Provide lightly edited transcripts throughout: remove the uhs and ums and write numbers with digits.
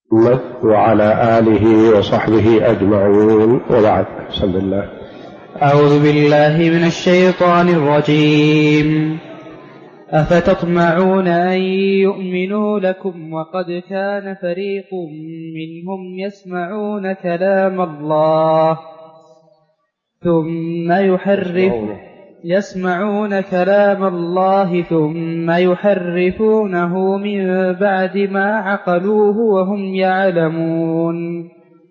محمد وعلى آله وصحبه أجمعين، وبعد. بسم الله. أعوذ بالله من الشيطان الرجيم. أفتطمعون أن يؤمنوا لكم وقد كان فريق منهم يسمعون كلام الله ثم يحرفونه من بعد ما عقلوه وهم يعلمون.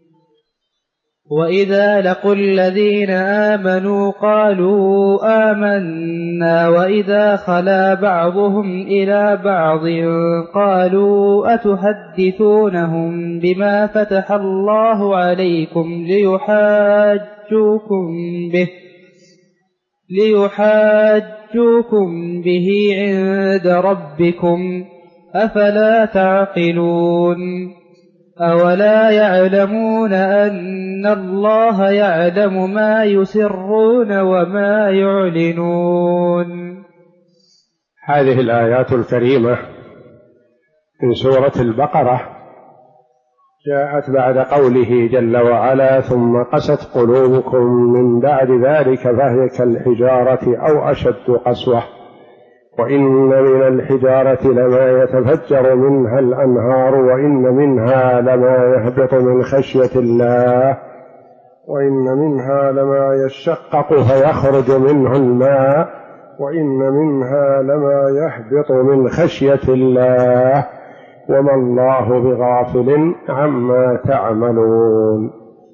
وإذا لقوا الذين آمنوا قالوا آمنا، وإذا خلا بعضهم إلى بعض قالوا أتحدثونهم بما فتح الله عليكم ليحاجوكم به عند ربكم، أفلا تعقلون؟ أولا يعلمون أن الله يعلم ما يسرون وما يعلنون. هذه الآيات الكريمة من سورة البقرة جاءت بعد قوله جل وعلا: ثم قست قلوبكم من بعد ذلك فهي كالحجارة أو أشد قسوة، وإن من الحجارة لما يتفجر منها الأنهار، وإن منها لما يهبط من خشية الله، وإن منها لما يشقق فيخرج منه الماء، وإن منها لما يهبط من خشية الله، وما الله بغافل عما تعملون.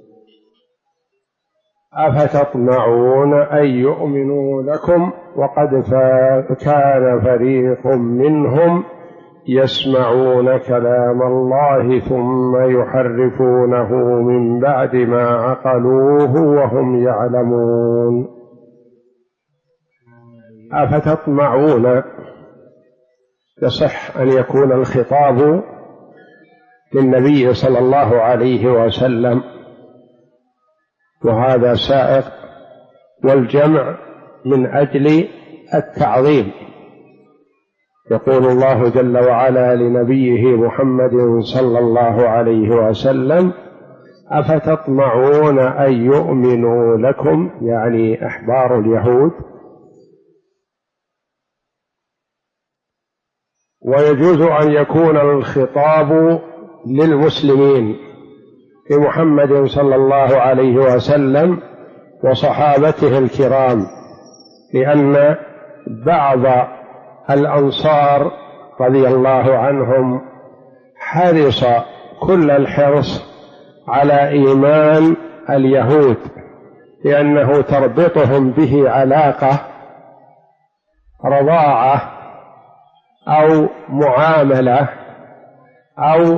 أفتطمعون أن يؤمنوا لكم وقد كان فريق منهم يسمعون كلام الله ثم يحرفونه من بعد ما عقلوه وهم يعلمون. أفتطمعون يصح أن يكون الخطاب للنبي صلى الله عليه وسلم، وهذا سائق، والجمع من أجل التعظيم. يقول الله جل وعلا لنبيه محمد صلى الله عليه وسلم: أفتطمعون أن يؤمنوا لكم، يعني أحبار اليهود. ويجوز أن يكون الخطاب للمسلمين لمحمد صلى الله عليه وسلم وصحابته الكرام، لأن بعض الأنصار رضي الله عنهم حرص كل الحرص على إيمان اليهود، لأنه تربطهم به علاقة رضاعة أو معاملة أو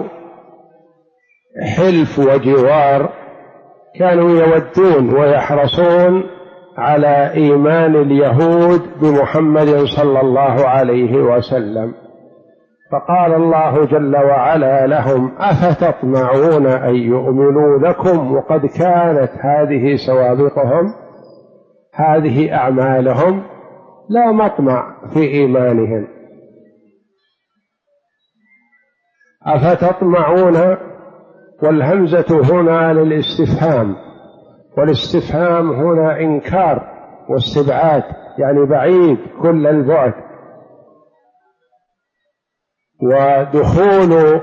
حلف وجوار، كانوا يودون ويحرصون على إيمان اليهود بمحمد صلى الله عليه وسلم. فقال الله جل وعلا لهم: أفتطمعون أن يؤمنوا لكم وقد كانت هذه سوابقهم، هذه أعمالهم، لا مطمع في إيمانهم. أفتطمعون، والهمزة هنا للاستفهام، والاستفهام هنا إنكار واستبعاد، يعني بعيد كل البعد. ودخول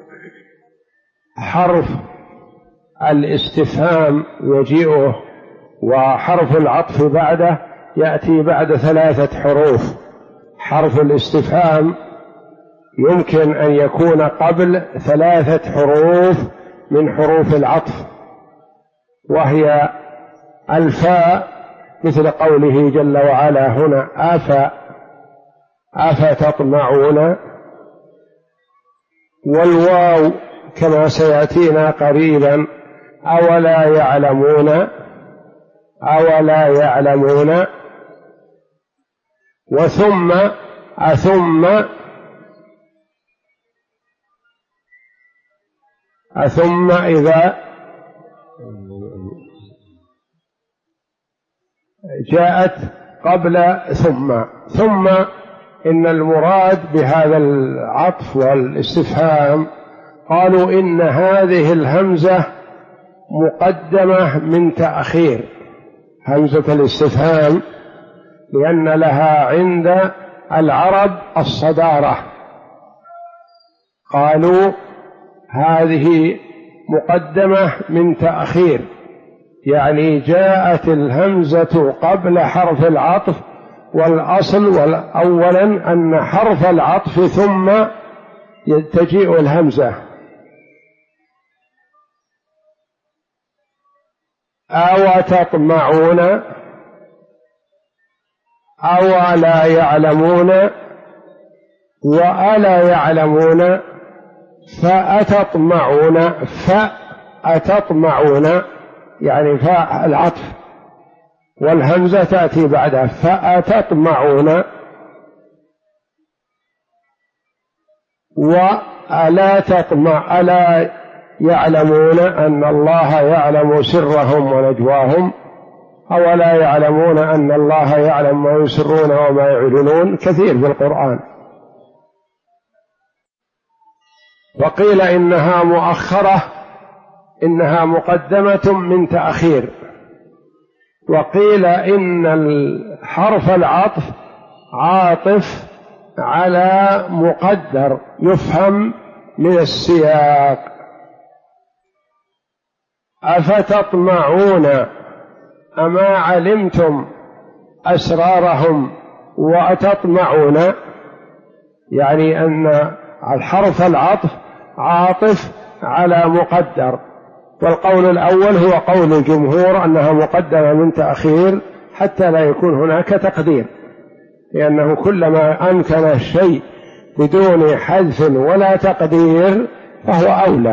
حرف الاستفهام يجيئه، وحرف العطف بعده يأتي بعد 3 حروف. حرف الاستفهام يمكن أن يكون قبل 3 حروف من حروف العطف، وهي الفاء، مثل قوله جل وعلا هنا: أفتطمعون، والواو كما سيأتينا قريبا: أولا يعلمون، وثم أثم إذا جاءت قبل ثم إن المراد بهذا العطف والاستفهام قالوا إن هذه الهمزة مقدمة من تأخير، همزة الاستفهام، لأن لها عند العرب الصدارة. قالوا هذه مقدمة من تأخير، يعني جاءت الهمزة قبل حرف العطف، والأصل أولا أن حرف العطف ثم تجيء الهمزة. أو تطمعون أو لا يعلمون وألا يعلمون فأتطمعون، فأتطمعون يعني فاء العطف والهمزة تأتي بعدها، فأتطمعون وألا تطمع، ألا يعلمون أن الله يعلم سرهم ونجواهم، أو لا يعلمون أن الله يعلم ما يسرون وما يعلنون، كثير في القرآن. وقيل إنها مؤخرة، إنها مقدمة من تأخير. وقيل إن حرف العطف عاطف على مقدر يفهم من السياق. أفتطمعون أما علمتم أسرارهم وأتطمعون، يعني أن الحرف العطف عاطف على مقدر، والقول الأول هو قول الجمهور أنها مقدمة من تأخير حتى لا يكون هناك تقدير، لأنه كلما أمكن الشيء بدون حذف ولا تقدير فهو أولى.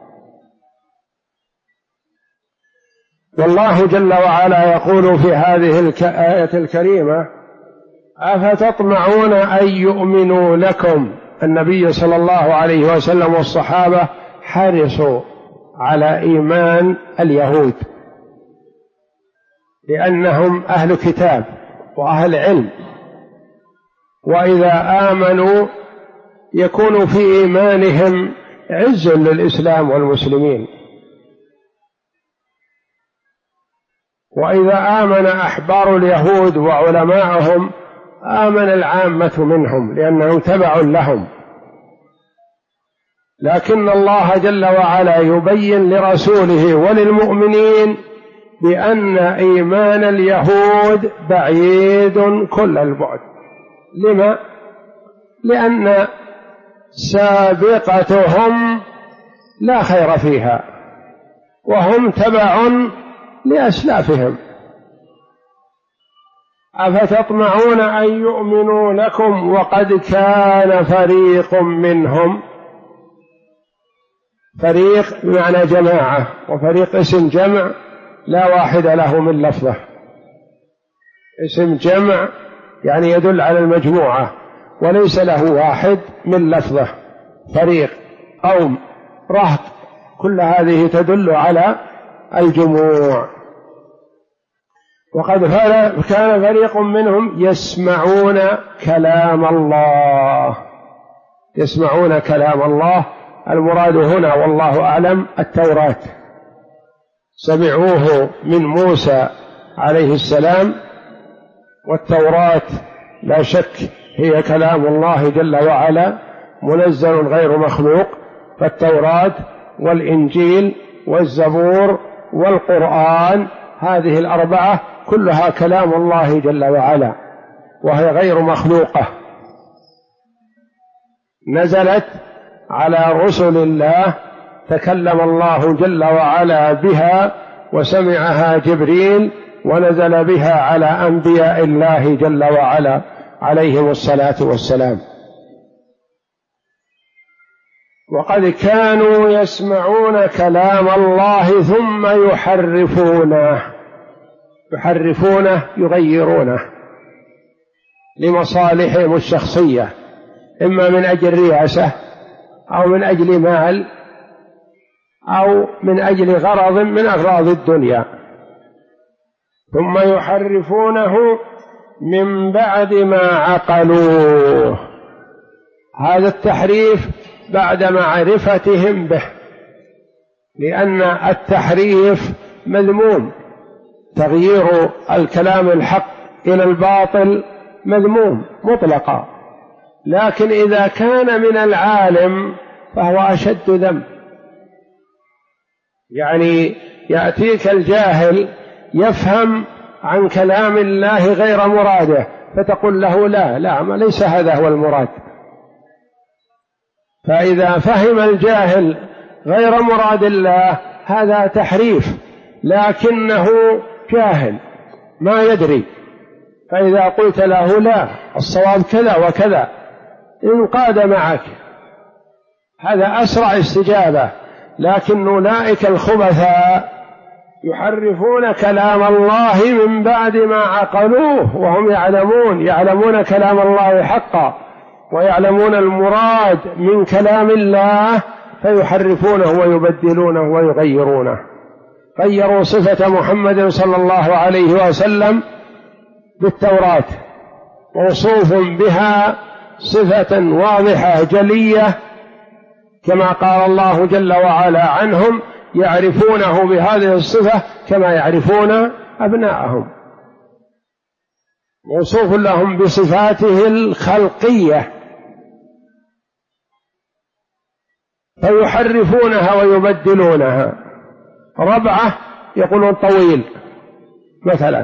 والله جل وعلا يقول في هذه الآية الكريمة: أفتطمعون أن يؤمنوا لكم. النبي صلى الله عليه وسلم والصحابة حرصوا على إيمان اليهود، لأنهم أهل كتاب وأهل علم، وإذا آمنوا يكون في إيمانهم عز للإسلام والمسلمين. وإذا آمن أحبار اليهود وعلماءهم آمن العامة منهم لأنهم تبع لهم. لكن الله جل وعلا يبين لرسوله وللمؤمنين بأن إيمان اليهود بعيد كل البعد. لما؟ لأن سابقتهم لا خير فيها، وهم تبع لأسلافهم. أفتطمعون أن يؤمنوا لكم وقد كان فريق منهم، فريق بمعنى جماعة، وفريق اسم جمع لا واحد له من لفظه. اسم جمع يعني يدل على المجموعة وليس له واحد من لفظه. فريق، قوم، رهط، كل هذه تدل على الجموع. وقد كان فريق منهم يسمعون كلام الله. يسمعون كلام الله، المراد هنا والله أعلم التوراة، سمعوه من موسى عليه السلام، والتوراة لا شك هي كلام الله جل وعلا منزل غير مخلوق. فالتوراة والإنجيل والزبور والقرآن هذه الأربعة كلها كلام الله جل وعلا، وهي غير مخلوقة، نزلت على رسل الله، تكلم الله جل وعلا بها وسمعها جبريل، ونزل بها على أنبياء الله جل وعلا عليهم الصلاة والسلام. وقد كانوا يسمعون كلام الله ثم يحرفونه يغيرونه لمصالحهم الشخصية، إما من أجل رياسة أو من أجل مال أو من أجل غرض من أغراض الدنيا، ثم يحرفونه من بعد ما عقلوه. هذا التحريف بعد معرفتهم به، لأن التحريف مذموم، تغيير الكلام الحق إلى الباطل مذموم مطلقا، لكن إذا كان من العالم فهو أشد ذنب. يعني يأتيك الجاهل يفهم عن كلام الله غير مراده فتقول له لا ليس هذا هو المراد. فإذا فهم الجاهل غير مراد الله هذا تحريف، لكنه جاهل ما يدري، فإذا قلت له لا الصواب كذا وكذا انقاد معك، هذا أسرع استجابة. لكن أولئك الخبثاء يحرفون كلام الله من بعد ما عقلوه وهم يعلمون كلام الله حقا ويعلمون المراد من كلام الله، فيحرفونه ويبدلونه ويغيرونه. غيروا صفة محمد صلى الله عليه وسلم بالتوراة، موصوف بها صفة واضحة جلية، كما قال الله جل وعلا عنهم يعرفونه بهذه الصفة كما يعرفون أبناءهم، موصوف لهم بصفاته الخلقية، فيحرفونها ويبدلونها. ربعة يقولون طويل مثلا،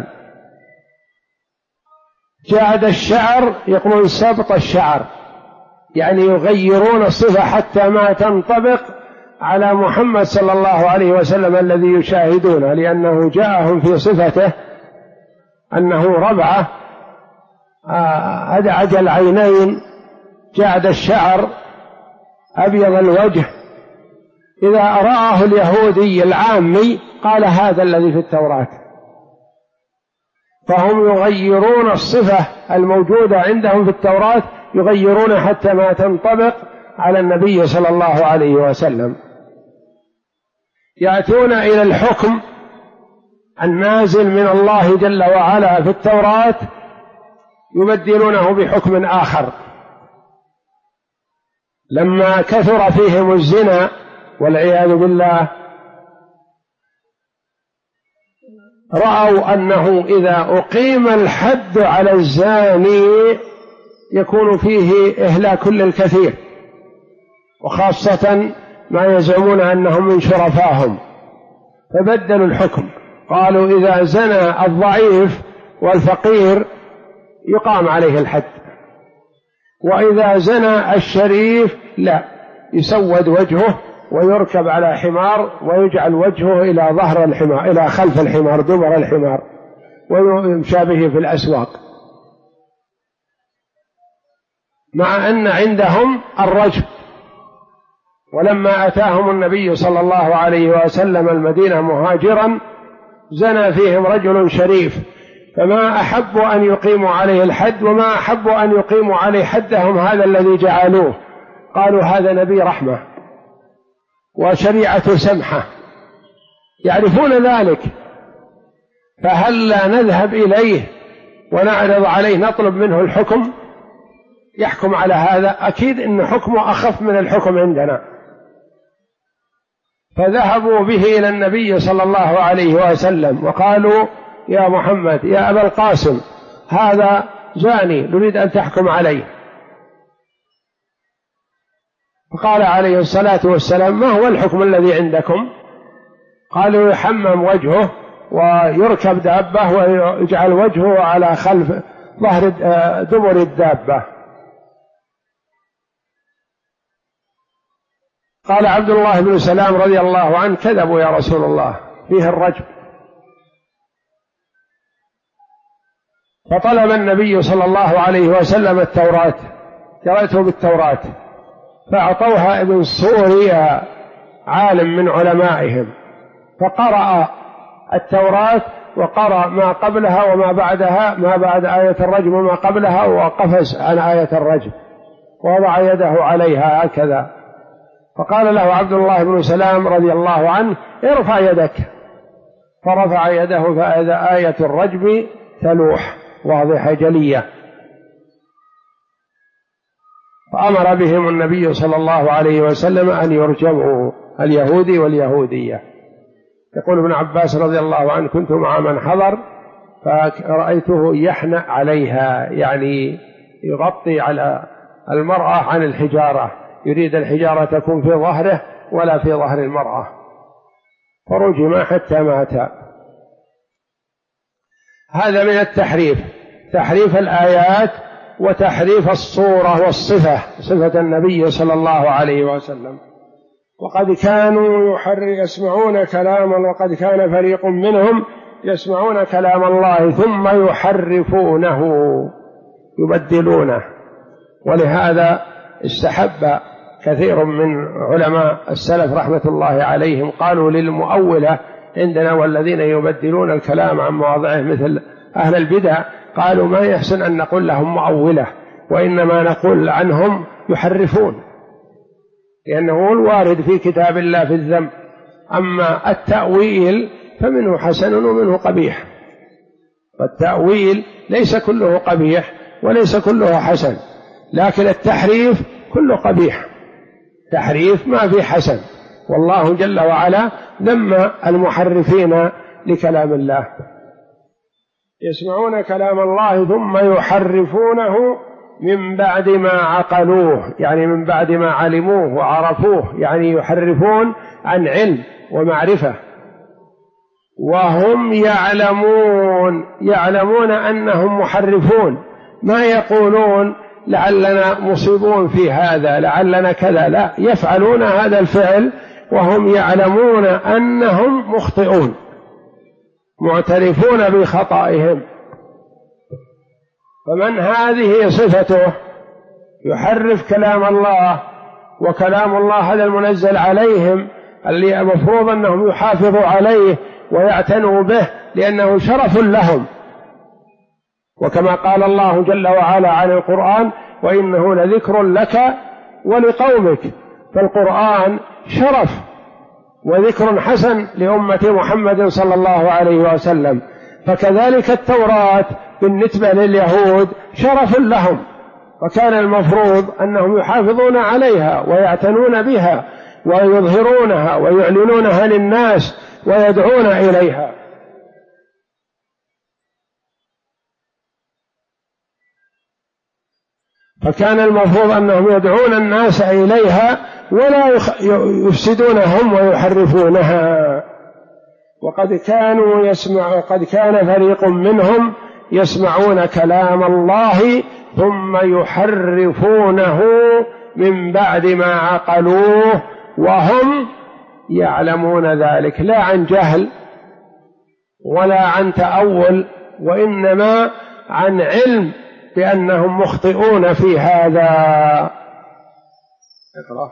جعد الشعر يقولون سبط الشعر، يعني يغيرون الصفة حتى ما تنطبق على محمد صلى الله عليه وسلم الذي يشاهدونه، لأنه جاءهم في صفته أنه ربعة أدعج العينين جعد الشعر أبيض الوجه. إذا رآه اليهودي العامي قال هذا الذي في التوراة، فهم يغيرون الصفة الموجودة عندهم في التوراة، يغيرون حتى ما تنطبق على النبي صلى الله عليه وسلم. يأتون إلى الحكم النازل من الله جل وعلا في التوراة يبدلونه بحكم آخر. لما كثر فيهم الزنا والعياذ بالله رأوا أنه إذا أقيم الحد على الزاني يكون فيه إهلاك للكثير، وخاصة ما يزعمون أنهم من شرفاهم، فبدلوا الحكم، قالوا إذا زنى الضعيف والفقير يقام عليه الحد، وإذا زنى الشريف لا، يسود وجهه ويركب على حمار ويجعل وجهه إلى ظهر الحمار، إلى خلف الحمار، دبر الحمار، ويمشى به في الأسواق، مع أن عندهم الرجم. ولما أتاهم النبي صلى الله عليه وسلم المدينة مهاجرا زنى فيهم رجل شريف، فما أحبوا أن يقيموا عليه الحد، وما أحبوا أن يقيموا عليه حدهم هذا الذي جعلوه، قالوا هذا نبي رحمة وشريعة سمحة، يعرفون ذلك، فهل لا نذهب إليه ونعرض عليه نطلب منه الحكم يحكم على هذا؟ أكيد إن حكمه أخف من الحكم عندنا. فذهبوا به إلى النبي صلى الله عليه وسلم وقالوا يا محمد يا أبا القاسم هذا زاني نريد أن تحكم عليه. فقال عليه الصلاة والسلام ما هو الحكم الذي عندكم؟ قالوا يحمم وجهه ويركب دابة ويجعل وجهه على خلف ظهر دبر الدابة. قال عبد الله بن سلام رضي الله عنه كذبوا يا رسول الله فيه الرجم. فطلب النبي صلى الله عليه وسلم التوراة، جاءته بالتوراة فأعطوها ابن سوريا عالم من علمائهم، فقرأ التوراة وقرأ ما قبلها وما بعدها، ما بعد آية الرجم وما قبلها، وقفز عن آية الرجم ووضع يده عليها هكذا. فقال له عبد الله بن سلام رضي الله عنه ارفع يدك، فرفع يده فإذا آية الرجم تلوح واضحة جلية. فأمر بهم النبي صلى الله عليه وسلم أن يرجموا، اليهودي واليهودية. يقول ابن عباس رضي الله عنه: كنت مع من حضر فرأيته يحنأ عليها، يعني يغطي على المرأة عن الحجارة، يريد الحجارة تكون في ظهره ولا في ظهر المرأة، فرجم حتى مات. هذا من التحريف، تحريف الآيات وتحريف الصورة والصفة، صفة النبي صلى الله عليه وسلم. وقد كانوا يسمعون كلاما، وقد كان فريق منهم يسمعون كلام الله ثم يحرفونه، يبدلونه. ولهذا استحب كثير من علماء السلف رحمة الله عليهم، قالوا للمؤولة عندنا والذين يبدلون الكلام عن مواضعه مثل أهل البدع، قالوا ما يحسن أن نقول لهم مؤولة، وإنما نقول عنهم يحرفون، لأنه الوارد في كتاب الله في الذم. أما التأويل فمنه حسن ومنه قبيح، والتأويل ليس كله قبيح وليس كله حسن، لكن التحريف كله قبيح، تحريف ما في حسن. والله جل وعلا ذم المحرفين لكلام الله. يسمعون كلام الله ثم يحرفونه من بعد ما عقلوه، يعني من بعد ما علموه وعرفوه، يعني يحرفون عن علم ومعرفة، وهم يعلمون أنهم محرفون، ما يقولون لعلنا مصيبون في هذا، لعلنا كذا، لا، يفعلون هذا الفعل وهم يعلمون أنهم مخطئون، معترفون بخطئهم. فمن هذه صفته يحرف كلام الله، وكلام الله هذا المنزل عليهم اللي المفروض أنهم يحافظوا عليه ويعتنوا به لأنه شرف لهم. وكما قال الله جل وعلا عن القرآن: وإنه لذكر لك ولقومك. فالقرآن شرف وذكر حسن لأمة محمد صلى الله عليه وسلم، فكذلك التوراة بالنسبة لليهود شرف لهم، وكان المفروض أنهم يحافظون عليها ويعتنون بها ويظهرونها ويعلنونها للناس ويدعون إليها. فكان المفروض أنهم يدعون الناس إليها ولا يفسدونهم ويحرفونها. وقد كان فريق منهم يسمعون كلام الله ثم يحرفونه من بعد ما عقلوه وهم يعلمون ذلك، لا عن جهل ولا عن تأول، وإنما عن علم بأنهم مخطئون في هذا. اقرأ.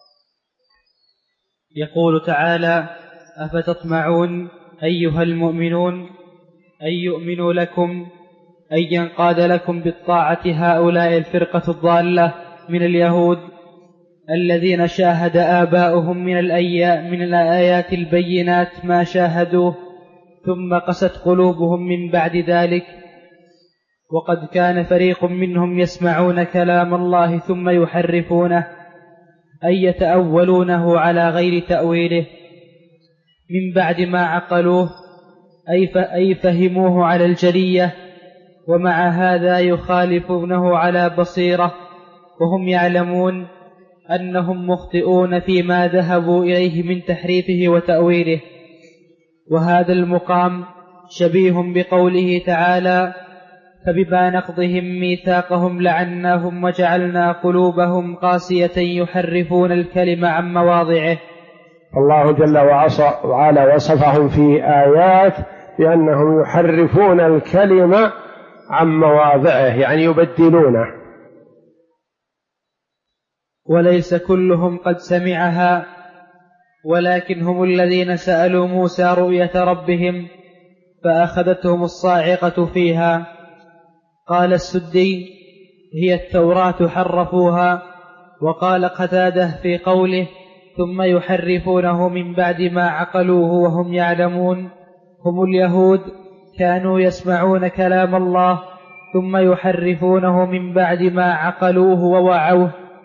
يقول تعالى: أفتطمعون أيها المؤمنون أن يؤمنوا لكم، أن ينقاد لكم بالطاعة هؤلاء الفرقة الضالة من اليهود الذين شاهد آباؤهم من الآيات البينات ما شاهدوه، ثم قست قلوبهم من بعد ذلك. وقد كان فريق منهم يسمعون كلام الله ثم يحرفونه، أي يتأولونه على غير تأويله من بعد ما عقلوه، أي فهموه على الجلية، ومع هذا يخالفونه على بصيرة، وهم يعلمون أنهم مخطئون فيما ذهبوا إليه من تحريفه وتأويله. وهذا المقام شبيه بقوله تعالى: فبما نقضهم ميثاقهم لعناهم وجعلنا قلوبهم قاسية يحرفون الكلم عن مواضعه. الله جل وعلا وصفهم في آيات بأنهم يحرفون الكلم عن مواضعه، يعني يبدلونه. وليس كلهم قد سمعها، ولكن هم الذين سألوا موسى رؤية ربهم فأخذتهم الصاعقة فيها. قال السدي: هي التوراة حرفوها. وقال قتادة في قوله: ثم يحرفونه من بعد ما عقلوه وهم يعلمون، هم اليهود كانوا يسمعون كلام الله ثم يحرفونه من بعد ما عقلوه ووعوه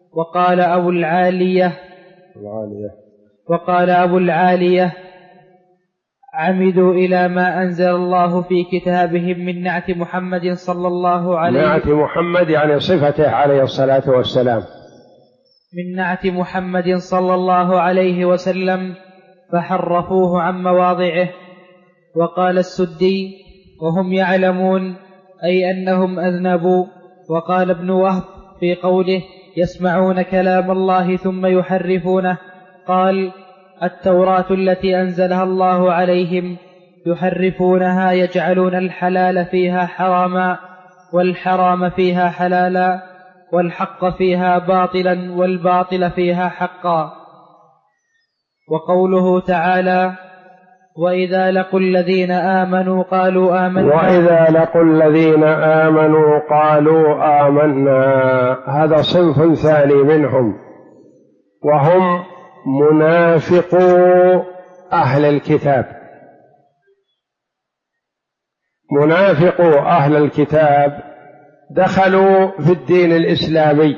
وقال أبو العالية عمدوا إلى ما أنزل الله في كتابهم من نعت محمد صلى الله عليه وسلم. نعت محمد يعني صفته عليه الصلاة والسلام. من نعت محمد صلى الله عليه وسلم فحرفوه عن مواضعه. وقال السدي وهم يعلمون أي أنهم أذنبوا. وقال ابن وهب في قوله يسمعون كلام الله ثم يحرفونه قال التوراة التي أنزلها الله عليهم يحرفونها يجعلون الحلال فيها حراما والحرام فيها حلالا والحق فيها باطلا والباطل فيها حقا. وقوله تعالى وإذا لقوا الذين آمنوا قالوا آمنا. وإذا لقوا الذين آمنوا قالوا آمنا، هذا صنف ثاني منهم، وهم منافقو أهل الكتاب. منافقو أهل الكتاب دخلوا في الدين الإسلامي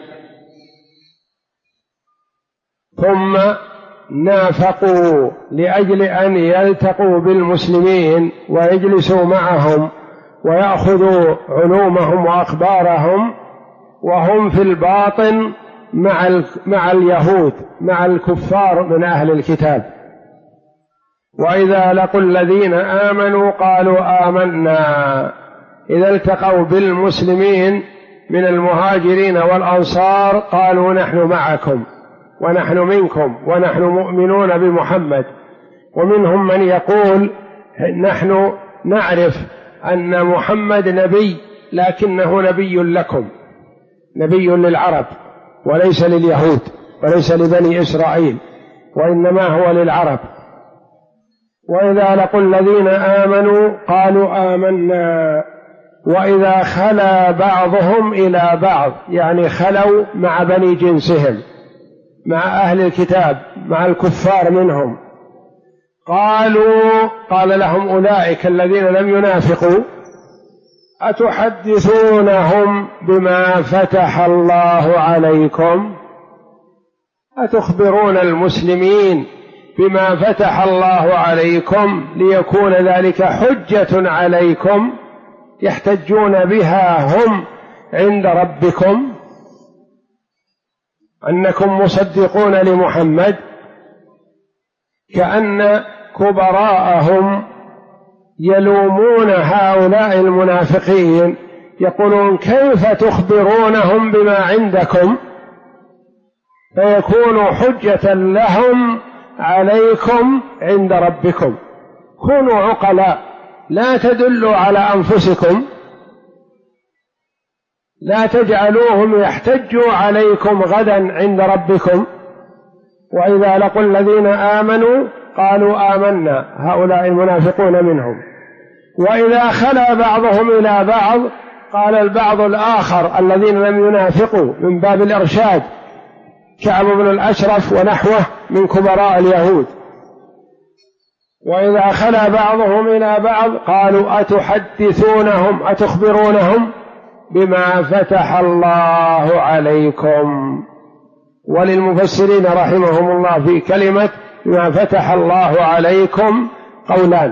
ثم نافقوا لأجل أن يلتقوا بالمسلمين ويجلسوا معهم ويأخذوا علومهم وأخبارهم، وهم في الباطن مع اليهود مع الكفار من أهل الكتاب. وإذا لقوا الذين آمنوا قالوا آمنا، إذا التقوا بالمسلمين من المهاجرين والأنصار قالوا نحن معكم ونحن منكم ونحن مؤمنون بمحمد. ومنهم من يقول نحن نعرف أن محمد نبي لكنه نبي لكم، نبي للعرب وليس لليهود وليس لبني إسرائيل، وإنما هو للعرب. وإذا لقوا الذين آمنوا قالوا آمنا. وإذا خلا بعضهم إلى بعض يعني خلوا مع بني جنسهم مع أهل الكتاب مع الكفار منهم قال لهم أولئك الذين لم ينافقوا أتحدثونهم بما فتح الله عليكم، أتخبرون المسلمين بما فتح الله عليكم ليكون ذلك حجة عليكم يحتجون بها هم عند ربكم، أنكم مصدقون لمحمد. كأن كبراءهم يلومون هؤلاء المنافقين يقولون كيف تخبرونهم بما عندكم فيكون حجة لهم عليكم عند ربكم. كونوا عقلاء، لا تدلوا على أنفسكم، لا تجعلوهم يحتجوا عليكم غدا عند ربكم. وإذا لقوا الذين آمنوا قالوا آمنا، هؤلاء المنافقون منهم. وإذا خلا بعضهم إلى بعض قال البعض الآخر الذين لم ينافقوا من باب الإرشاد كعب بن الأشرف ونحوه من كبراء اليهود، وإذا خلا بعضهم إلى بعض قالوا أتحدثونهم أتخبرونهم بما فتح الله عليكم. وللمفسرين رحمهم الله في كلمة بما فتح الله عليكم قولان: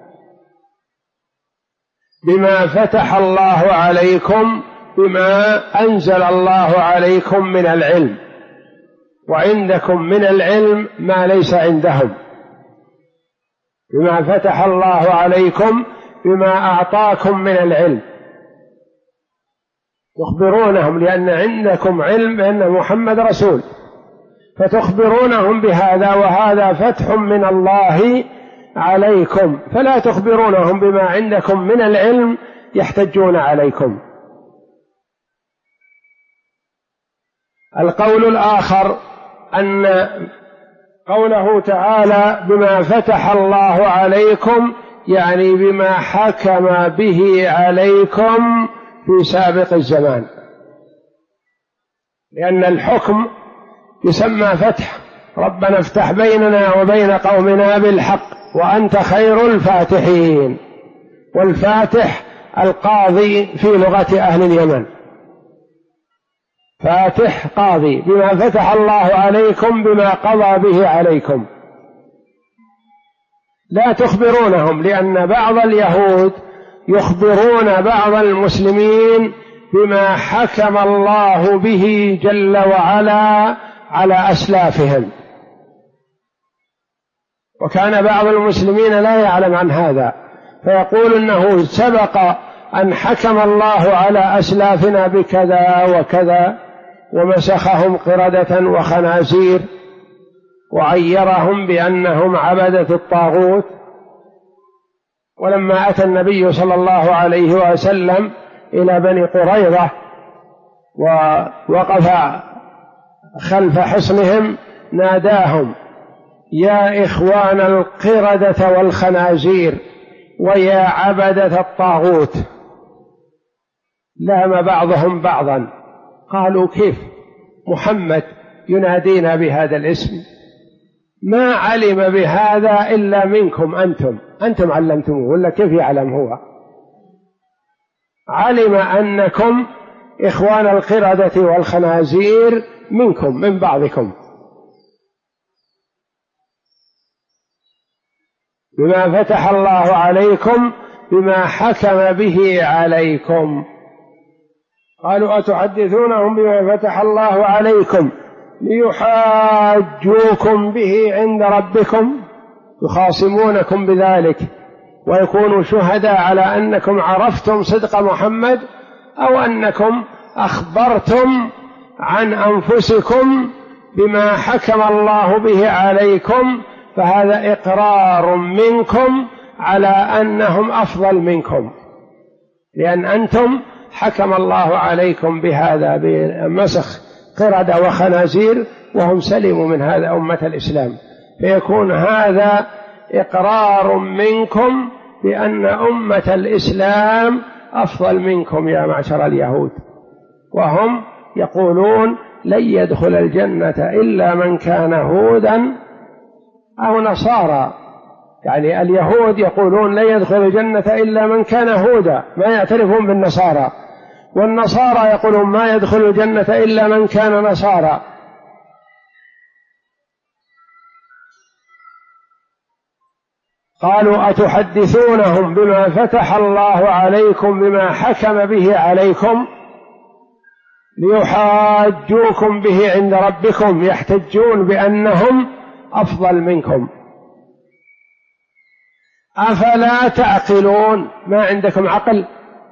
بما فتح الله عليكم بما أنزل الله عليكم من العلم، وعندكم من العلم ما ليس عندهم. بما فتح الله عليكم بما أعطاكم من العلم، تخبرونهم لأن عندكم علم بأن محمد رسول، فتخبرونهم بهذا، وهذا فتح من الله عليكم، فلا تخبرونهم بما عندكم من العلم يحتجون عليكم. القول الآخر أن قوله تعالى بما فتح الله عليكم يعني بما حكم به عليكم في سابق الزمان، لأن الحكم يسمى فتح. ربنا افتح بيننا وبين قومنا بالحق وأنت خير الفاتحين. والفاتح القاضي في لغة أهل اليمن، فاتح قاضي بما فتح الله عليكم بما قضى به عليكم. لا تخبرونهم، لأن بعض اليهود يخبرون بعض المسلمين بما حكم الله به جل وعلا على أسلافهم، وكان بعض المسلمين لا يعلم عن هذا، فيقول إنه سبق أن حكم الله على أسلافنا بكذا وكذا، ومسخهم قردة وخنازير، وعيرهم بأنهم عبدة الطاغوت. ولما أتى النبي صلى الله عليه وسلم إلى بني قريظة ووقف خلف حصنهم ناداهم: يا إخوان القردة والخنازير ويا عبدة الطاغوت. لام بعضهم بعضا، قالوا: كيف محمد ينادينا بهذا الاسم؟ ما علم بهذا إلا منكم أنتم علمتموه، ولا كيف يعلم هو؟ علم أنكم إخوان القردة والخنازير منكم، من بعضكم، بما فتح الله عليكم بما حكم به عليكم. قالوا: أتحدثونهم بما فتح الله عليكم ليحاجوكم به عند ربكم؟ يخاصمونكم بذلك ويكونوا شهداء على أنكم عرفتم صدق محمد، أو أنكم أخبرتم عن أنفسكم بما حكم الله به عليكم، فهذا إقرار منكم على أنهم أفضل منكم، لأن أنتم حكم الله عليكم بهذا، بمسخ قردة وخنازير، وهم سلموا من هذا أمة الإسلام، فيكون هذا إقرار منكم بأن أمة الإسلام أفضل منكم يا معشر اليهود. وهم يقولون: لن يدخل الجنة إلا من كان هودا أو نصارى، يعني اليهود يقولون لن يدخل الجنة إلا من كان هودا، ما يعترفون بالنصارى، والنصارى يقولون ما يدخل الجنة إلا من كان نصارى. قالوا: أتحدثونهم بما فتح الله عليكم بما حكم به عليكم ليحاجوكم به عند ربكم، يحتجون بأنهم أفضل منكم. أفلا تعقلون؟ ما عندكم عقل؟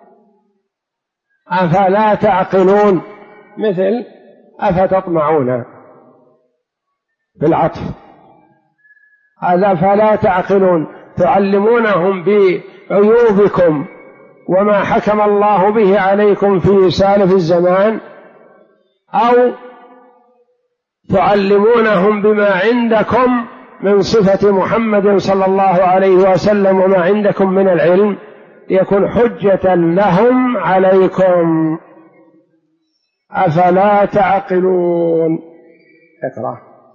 أفلا تعقلون، مثل أفتطمعون بالعطف، هذا فلا تعقلون، تعلمونهم بعيوبكم وما حكم الله به عليكم في سالف الزمان، أو تعلمونهم بما عندكم من صفة محمد صلى الله عليه وسلم وما عندكم من العلم، يكون حجة لهم عليكم. أفلا تعقلون؟ اقرأ.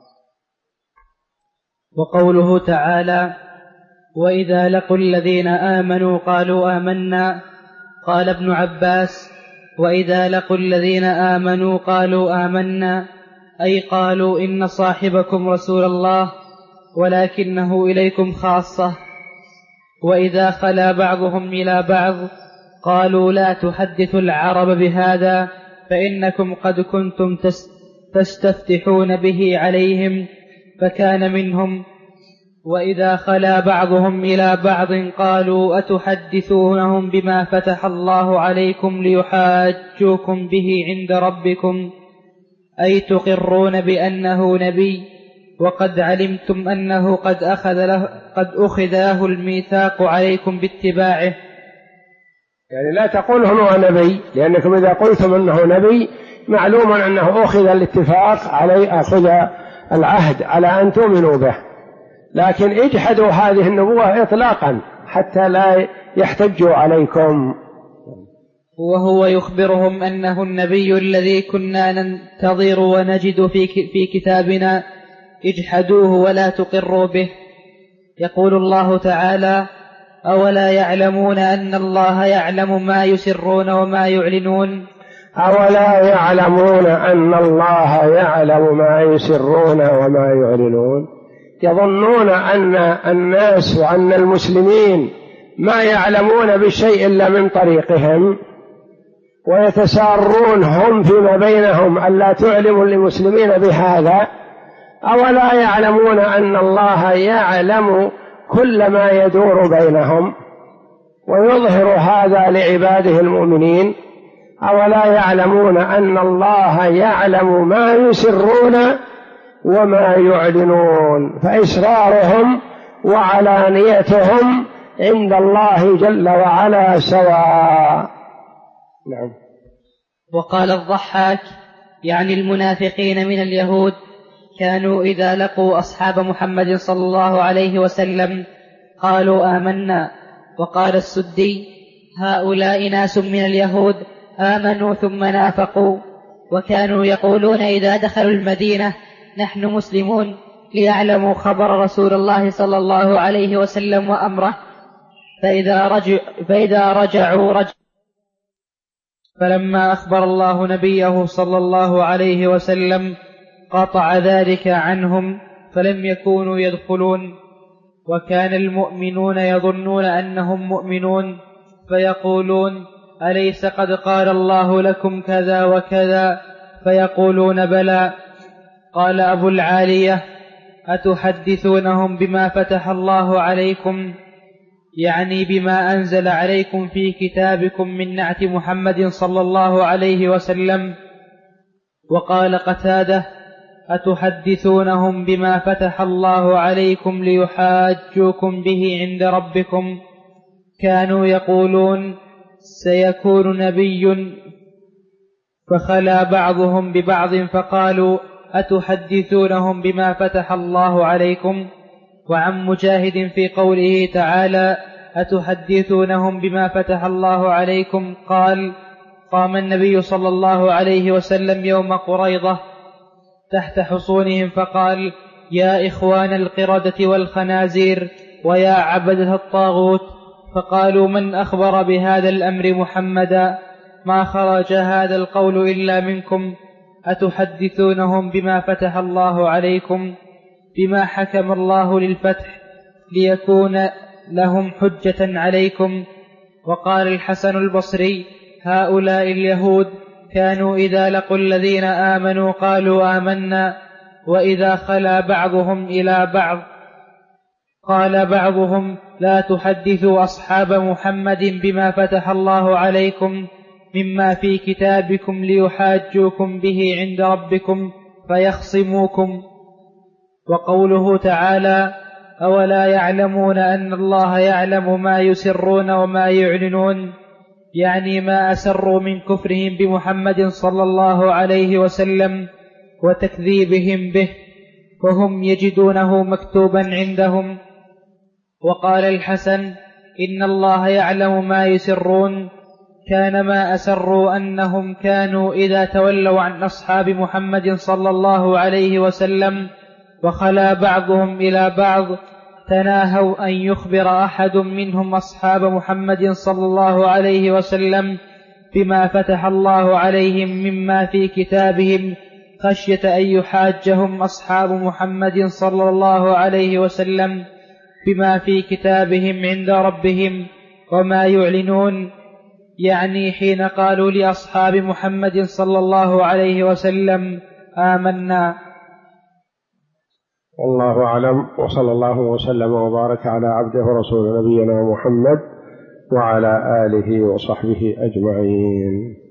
وقوله تعالى: وإذا لقوا الذين آمنوا قالوا آمنا. قال ابن عباس: وإذا لقوا الذين آمنوا قالوا آمنا، أي قالوا إن صاحبكم رسول الله ولكنه إليكم خاصة. وإذا خلا بعضهم إلى بعض قالوا لا تحدثوا العرب بهذا فإنكم قد كنتم تستفتحون به عليهم، فكان منهم. وإذا خلا بعضهم إلى بعض قالوا أتحدثونهم بما فتح الله عليكم ليحاجوكم به عند ربكم، أي تقرون بأنه نبي وقد علمتم أنه قد أخذ له الميثاق عليكم باتباعه. يعني لا تقول هو نبي، لأنكم إذا قلتم أنه نبي معلوم أنه أخذ الاتفاق عليه، أخذ العهد على أن تؤمنوا به، لكن اجحدوا هذه النبوة إطلاقا حتى لا يحتجوا عليكم. وهو يخبرهم أنه النبي الذي كنا ننتظر ونجد في كتابنا، اجحدوه ولا تقروا به. يقول الله تعالى: أولا يعلمون أن الله يعلم ما يسرون وما يعلنون. أولا يعلمون أن الله يعلم ما يسرون وما يعلنون. يظنون أن الناس وأن المسلمين ما يعلمون بشيء إلا من طريقهم، ويتسارون هم فيما بينهم ألا تعلموا المسلمين بهذا. أولا يعلمون أن الله يعلم كل ما يدور بينهم ويظهر هذا لعباده المؤمنين. أولا يعلمون أن الله يعلم ما يسرون وما يعلنون، فإسرارهم وعلانيتهم عند الله جل وعلا سواء. نعم. وقال الضحاك يعني المنافقين من اليهود كانوا إذا لقوا أصحاب محمد صلى الله عليه وسلم قالوا آمنا. وقال السدي هؤلاء ناس من اليهود آمنوا ثم نافقوا، وكانوا يقولون إذا دخلوا المدينة نحن مسلمون ليعلموا خبر رسول الله صلى الله عليه وسلم وأمره، فإذا رجعوا. فلما أخبر الله نبيه صلى الله عليه وسلم قطع ذلك عنهم فلم يكونوا يدخلون. وكان المؤمنون يظنون أنهم مؤمنون فيقولون أليس قد قال الله لكم كذا وكذا؟ فيقولون بلى. قال أبو العالية أتحدثونهم بما فتح الله عليكم، يعني بما أنزل عليكم في كتابكم من نعت محمد صلى الله عليه وسلم. وقال قتادة أتحدثونهم بما فتح الله عليكم ليحاجوكم به عند ربكم؟ كانوا يقولون سيكون نبي، فخلا بعضهم ببعض فقالوا أتحدثونهم بما فتح الله عليكم. وعن مجاهد في قوله تعالى أتحدثونهم بما فتح الله عليكم قال قام النبي صلى الله عليه وسلم يوم قريضة تحت حصونهم فقال يا إخوان القردة والخنازير ويا عبدة الطاغوت، فقالوا من أخبر بهذا الأمر محمدا؟ ما خرج هذا القول إلا منكم. أتحدثونهم بما فتح الله عليكم، بما حكم الله للفتح ليكون لهم حجة عليكم. وقال الحسن البصري هؤلاء اليهود كانوا إذا لقوا الذين آمنوا قالوا آمنا، وإذا خلا بعضهم إلى بعض قال بعضهم لا تحدثوا أصحاب محمد بما فتح الله عليكم مما في كتابكم ليحاجوكم به عند ربكم فيخصموكم. وقوله تعالى أولا يعلمون أن الله يعلم ما يسرون وما يعلنون، يعني ما أسروا من كفرهم بمحمد صلى الله عليه وسلم وتكذيبهم به، وهم يجدونه مكتوبا عندهم. وقال الحسن إن الله يعلم ما يسرون، كان ما أسروا أنهم كانوا إذا تولوا عن أصحاب محمد صلى الله عليه وسلم وخلا بعضهم إلى بعض تناهوا أن يخبر أحد منهم أصحاب محمد صلى الله عليه وسلم بما فتح الله عليهم مما في كتابهم، خشية أن يحاجهم أصحاب محمد صلى الله عليه وسلم بما في كتابهم عند ربهم وما يعلنون، يعني حين قالوا لأصحاب محمد صلى الله عليه وسلم آمنا. والله أعلم، وصلى الله وسلم وبارك على عبده ورسوله نبينا محمد وعلى آله وصحبه أجمعين.